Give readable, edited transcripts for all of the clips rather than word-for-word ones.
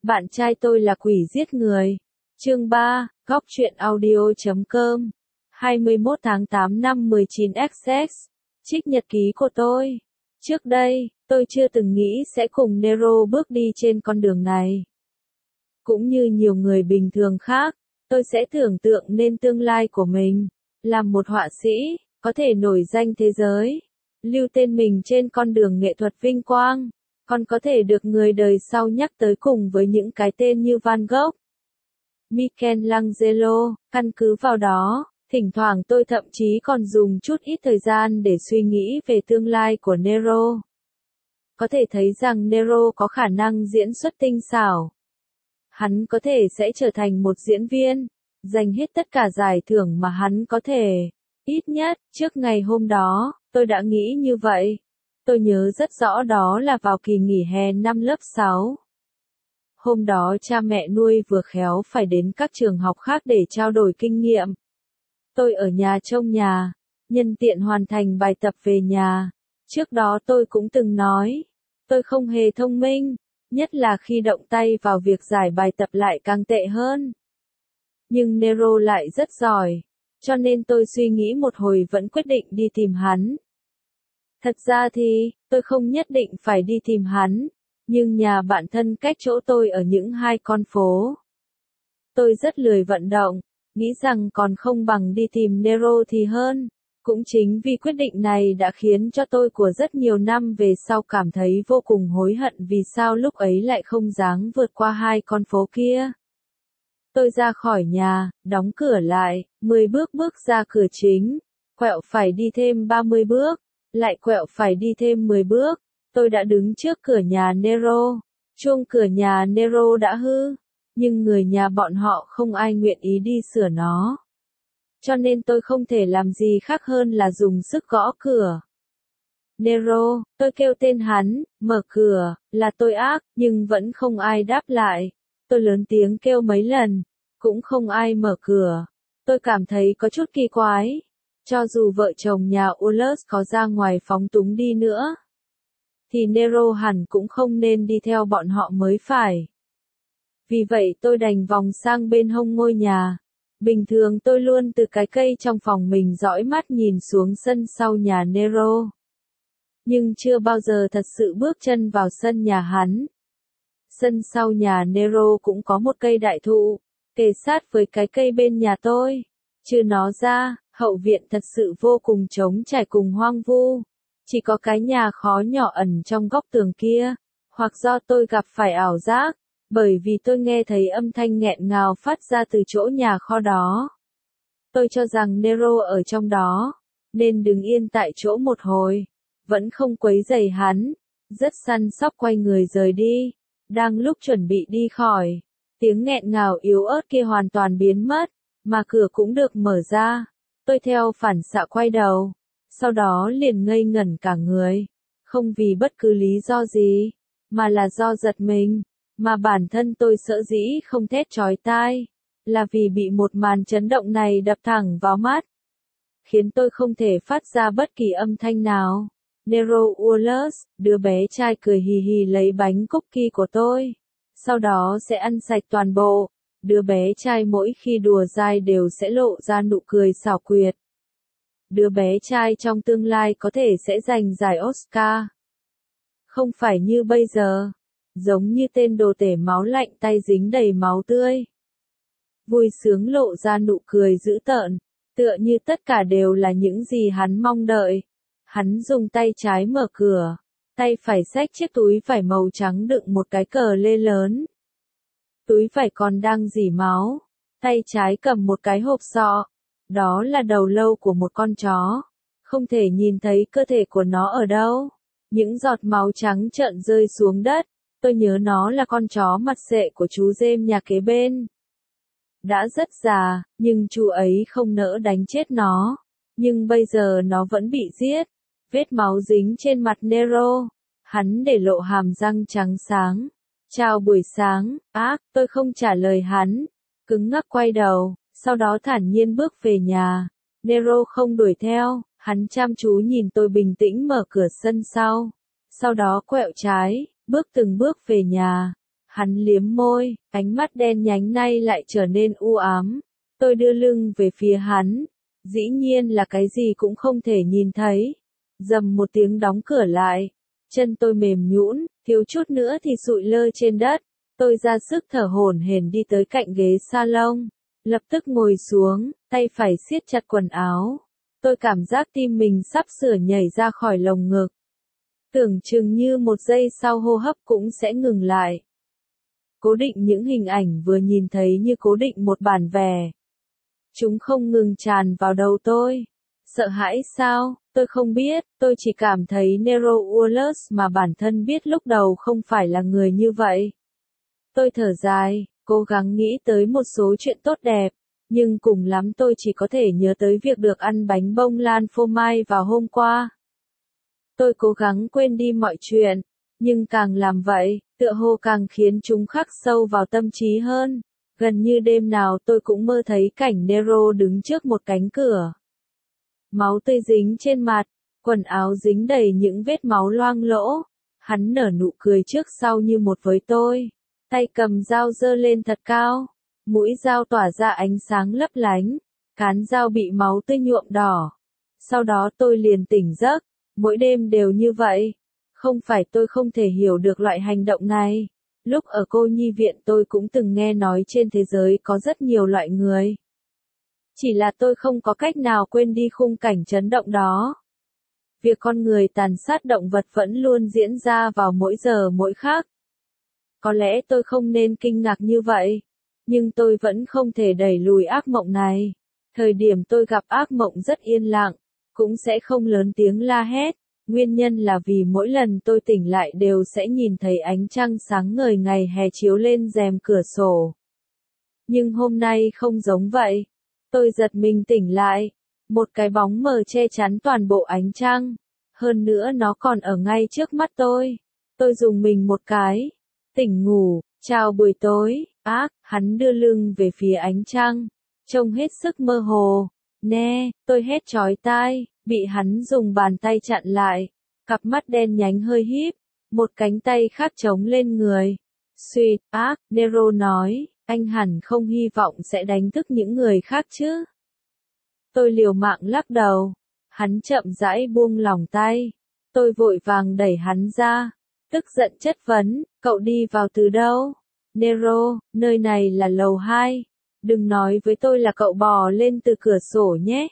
Bạn trai tôi là quỷ giết người. Chương 3, Góc truyện audio.com 21 tháng 8 năm 19XX. Trích nhật ký của tôi. Trước đây, tôi chưa từng nghĩ sẽ cùng Nero bước đi trên con đường này. Cũng như nhiều người bình thường khác, tôi sẽ tưởng tượng nên tương lai của mình, làm một họa sĩ, có thể nổi danh thế giới, lưu tên mình trên con đường nghệ thuật vinh quang, còn có thể được người đời sau nhắc tới cùng với những cái tên như Van Gogh, Michelangelo. Căn cứ vào đó, thỉnh thoảng tôi thậm chí còn dùng chút ít thời gian để suy nghĩ về tương lai của Nero. Có thể thấy rằng Nero có khả năng diễn xuất tinh xảo. Hắn có thể sẽ trở thành một diễn viên, giành hết tất cả giải thưởng mà hắn có thể. Ít nhất, trước ngày hôm đó, tôi đã nghĩ như vậy. Tôi nhớ rất rõ đó là vào kỳ nghỉ hè năm lớp 6. Hôm đó cha mẹ nuôi vừa khéo phải đến các trường học khác để trao đổi kinh nghiệm. Tôi ở nhà trông nhà, nhân tiện hoàn thành bài tập về nhà. Trước đó tôi cũng từng nói, tôi không hề thông minh, nhất là khi động tay vào việc giải bài tập lại càng tệ hơn. Nhưng Nero lại rất giỏi, cho nên tôi suy nghĩ một hồi vẫn quyết định đi tìm hắn. Thật ra thì, tôi không nhất định phải đi tìm hắn, nhưng nhà bạn thân cách chỗ tôi ở những 2 con phố. Tôi rất lười vận động, nghĩ rằng còn không bằng đi tìm Nero thì hơn. Cũng chính vì quyết định này đã khiến cho tôi của rất nhiều năm về sau cảm thấy vô cùng hối hận vì sao lúc ấy lại không dáng vượt qua 2 con phố kia. Tôi ra khỏi nhà, đóng cửa lại, 10 bước bước ra cửa chính, quẹo phải đi thêm 30 bước, lại quẹo phải đi thêm 10 bước, tôi đã đứng trước cửa nhà Nero. Chuông cửa nhà Nero đã hư, nhưng người nhà bọn họ không ai nguyện ý đi sửa nó. Cho nên tôi không thể làm gì khác hơn là dùng sức gõ cửa. Nero, tôi kêu tên hắn, mở cửa, là tôi ác, nhưng vẫn không ai đáp lại. Tôi lớn tiếng kêu mấy lần, cũng không ai mở cửa. Tôi cảm thấy có chút kỳ quái. Cho dù vợ chồng nhà Ullus có ra ngoài phóng túng đi nữa, thì Nero hẳn cũng không nên đi theo bọn họ mới phải. Vì vậy tôi đành vòng sang bên hông ngôi nhà. Bình thường tôi luôn từ cái cây trong phòng mình dõi mắt nhìn xuống sân sau nhà Nero. Nhưng chưa bao giờ thật sự bước chân vào sân nhà hắn. Sân sau nhà Nero cũng có một cây đại thụ, kề sát với cái cây bên nhà tôi. Trừ nó ra, hậu viện thật sự vô cùng trống trải cùng hoang vu. Chỉ có cái nhà khó nhỏ ẩn trong góc tường kia, hoặc do tôi gặp phải ảo giác, bởi vì tôi nghe thấy âm thanh nghẹn ngào phát ra từ chỗ nhà kho đó. Tôi cho rằng Nero ở trong đó, nên đứng yên tại chỗ một hồi, vẫn không quấy rầy hắn, rất săn sóc quay người rời đi. Đang lúc chuẩn bị đi khỏi, tiếng nghẹn ngào yếu ớt kia hoàn toàn biến mất, mà cửa cũng được mở ra. Tôi theo phản xạ quay đầu, sau đó liền ngây ngẩn cả người, không vì bất cứ lý do gì, mà là do giật mình, mà bản thân tôi sợ dĩ không thét chói tai, là vì bị một màn chấn động này đập thẳng vào mắt, khiến tôi không thể phát ra bất kỳ âm thanh nào. Nero Ullus, đứa bé trai cười hì hì lấy bánh cookie của tôi, sau đó sẽ ăn sạch toàn bộ. Đứa bé trai mỗi khi đùa dai đều sẽ lộ ra nụ cười xảo quyệt. Đứa bé trai trong tương lai có thể sẽ giành giải Oscar. Không phải như bây giờ, giống như tên đồ tể máu lạnh tay dính đầy máu tươi. Vui sướng lộ ra nụ cười dữ tợn, tựa như tất cả đều là những gì hắn mong đợi. Hắn dùng tay trái mở cửa, tay phải xách chiếc túi vải màu trắng đựng một cái cờ lê lớn. Túi vải còn đang rỉ máu, tay trái cầm một cái hộp sọ. Đó là đầu lâu của một con chó. Không thể nhìn thấy cơ thể của nó ở đâu. Những giọt máu trắng trợn rơi xuống đất. Tôi nhớ nó là con chó mặt xệ của chú James nhà kế bên. Đã rất già, nhưng chú ấy không nỡ đánh chết nó. Nhưng bây giờ nó vẫn bị giết. Vết máu dính trên mặt Nero. Hắn để lộ hàm răng trắng sáng. Chào buổi sáng, tôi không trả lời hắn. Cứng ngắc quay đầu, sau đó thản nhiên bước về nhà. Nero không đuổi theo, hắn chăm chú nhìn tôi bình tĩnh mở cửa sân sau. Sau đó quẹo trái, bước từng bước về nhà. Hắn liếm môi, ánh mắt đen nhánh nay lại trở nên u ám. Tôi đưa lưng về phía hắn. Dĩ nhiên là cái gì cũng không thể nhìn thấy. Dầm một tiếng đóng cửa lại. Chân tôi mềm nhũn, thiếu chút nữa thì sụi lơ trên đất. Tôi ra sức thở hổn hển đi tới cạnh ghế salon. Lập tức ngồi xuống, tay phải siết chặt quần áo. Tôi cảm giác tim mình sắp sửa nhảy ra khỏi lồng ngực. Tưởng chừng như một giây sau hô hấp cũng sẽ ngừng lại. Cố định những hình ảnh vừa nhìn thấy như cố định một bản vẽ. Chúng không ngừng tràn vào đầu tôi. Sợ hãi sao? Tôi không biết, tôi chỉ cảm thấy Nero Wallace mà bản thân biết lúc đầu không phải là người như vậy. Tôi thở dài, cố gắng nghĩ tới một số chuyện tốt đẹp, nhưng cùng lắm tôi chỉ có thể nhớ tới việc được ăn bánh bông lan phô mai vào hôm qua. Tôi cố gắng quên đi mọi chuyện, nhưng càng làm vậy, tựa hồ càng khiến chúng khắc sâu vào tâm trí hơn. Gần như đêm nào tôi cũng mơ thấy cảnh Nero đứng trước một cánh cửa. Máu tươi dính trên mặt, quần áo dính đầy những vết máu loang lỗ. Hắn nở nụ cười trước sau như một với tôi. Tay cầm dao giơ lên thật cao. Mũi dao tỏa ra ánh sáng lấp lánh. Cán dao bị máu tươi nhuộm đỏ. Sau đó tôi liền tỉnh giấc. Mỗi đêm đều như vậy. Không phải tôi không thể hiểu được loại hành động này. Lúc ở cô nhi viện tôi cũng từng nghe nói trên thế giới có rất nhiều loại người. Chỉ là tôi không có cách nào quên đi khung cảnh chấn động đó. Việc con người tàn sát động vật vẫn luôn diễn ra vào mỗi giờ mỗi khắc. Có lẽ tôi không nên kinh ngạc như vậy. Nhưng tôi vẫn không thể đẩy lùi ác mộng này. Thời điểm tôi gặp ác mộng rất yên lặng. Cũng sẽ không lớn tiếng la hét. Nguyên nhân là vì mỗi lần tôi tỉnh lại đều sẽ nhìn thấy ánh trăng sáng ngời ngày hè chiếu lên rèm cửa sổ. Nhưng hôm nay không giống vậy. Tôi giật mình tỉnh lại. Một cái bóng mờ che chắn toàn bộ ánh trăng. Hơn nữa nó còn ở ngay trước mắt tôi. Tôi rùng mình một cái. Tỉnh ngủ, chào buổi tối. Hắn đưa lưng về phía ánh trăng. Trông hết sức mơ hồ. Nè, tôi hét chói tai. Bị hắn dùng bàn tay chặn lại. Cặp mắt đen nhánh hơi híp. Một cánh tay khác chống lên người. Suýt, Nero nói. Anh hẳn không hy vọng sẽ đánh thức những người khác chứ. Tôi liều mạng lắc đầu. Hắn chậm rãi buông lỏng tay. Tôi vội vàng đẩy hắn ra. Tức giận chất vấn, cậu đi vào từ đâu? Nero, nơi này là lầu 2. Đừng nói với tôi là cậu bò lên từ cửa sổ nhé.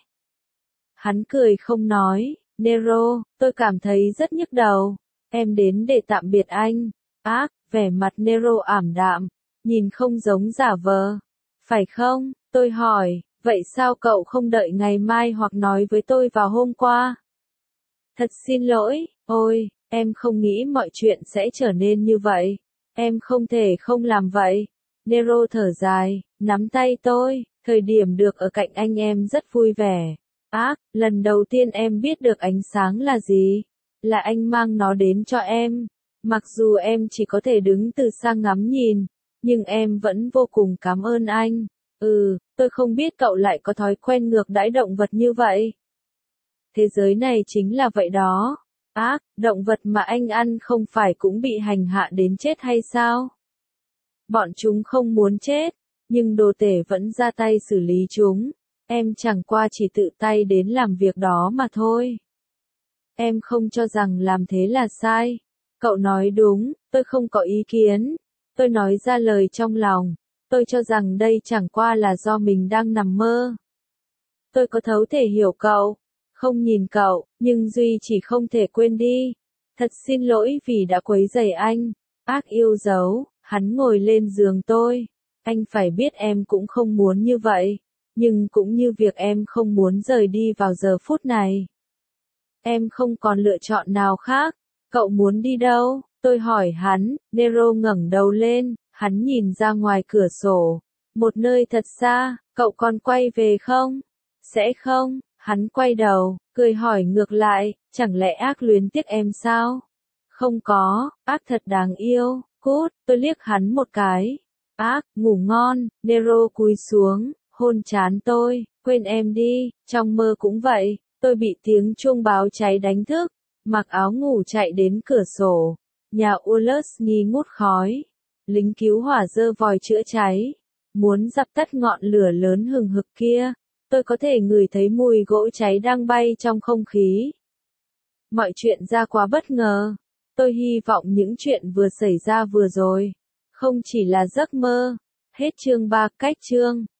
Hắn cười không nói. Nero, tôi cảm thấy rất nhức đầu. Em đến để tạm biệt anh. Vẻ mặt Nero ảm đạm. Nhìn không giống giả vờ. Phải không? Tôi hỏi, vậy sao cậu không đợi ngày mai hoặc nói với tôi vào hôm qua? Thật xin lỗi, ôi, em không nghĩ mọi chuyện sẽ trở nên như vậy. Em không thể không làm vậy. Nero thở dài, nắm tay tôi, thời điểm được ở cạnh anh em rất vui vẻ. Lần đầu tiên em biết được ánh sáng là gì? Là anh mang nó đến cho em. Mặc dù em chỉ có thể đứng từ xa ngắm nhìn. Nhưng em vẫn vô cùng cảm ơn anh. Tôi không biết cậu lại có thói quen ngược đãi động vật như vậy. Thế giới này chính là vậy đó. Động vật mà anh ăn không phải cũng bị hành hạ đến chết hay sao? Bọn chúng không muốn chết, nhưng đồ tể vẫn ra tay xử lý chúng. Em chẳng qua chỉ tự tay đến làm việc đó mà thôi. Em không cho rằng làm thế là sai. Cậu nói đúng, tôi không có ý kiến. Tôi nói ra lời trong lòng. Tôi cho rằng đây chẳng qua là do mình đang nằm mơ. Tôi có thấu thể hiểu cậu. Không nhìn cậu, nhưng Duy chỉ không thể quên đi. Thật xin lỗi vì đã quấy rầy anh. Yêu dấu, hắn ngồi lên giường tôi. Anh phải biết em cũng không muốn như vậy. Nhưng cũng như việc em không muốn rời đi vào giờ phút này. Em không còn lựa chọn nào khác. Cậu muốn đi đâu? Tôi hỏi hắn. Nero ngẩng đầu lên. Hắn nhìn ra ngoài cửa sổ. Một nơi thật xa. Cậu còn quay về không? Sẽ không. Hắn quay đầu, cười hỏi ngược lại. Chẳng lẽ ác luyến tiếc em sao? Không có. Thật đáng yêu. Cút. Tôi liếc hắn một cái. Ngủ ngon. Nero cúi xuống. Hôn trán tôi. Quên em đi. Trong mơ cũng vậy. Tôi bị tiếng chuông báo cháy đánh thức. Mặc áo ngủ chạy đến cửa sổ. Nhà Wallace nghi ngút khói. lính cứu hỏa giơ vòi chữa cháy, muốn dập tắt ngọn lửa lớn hừng hực kia. Tôi có thể ngửi thấy mùi gỗ cháy đang bay trong không khí. Mọi chuyện ra quá bất ngờ. Tôi hy vọng những chuyện vừa xảy ra vừa rồi không chỉ là giấc mơ. Hết chương 3, cách chương.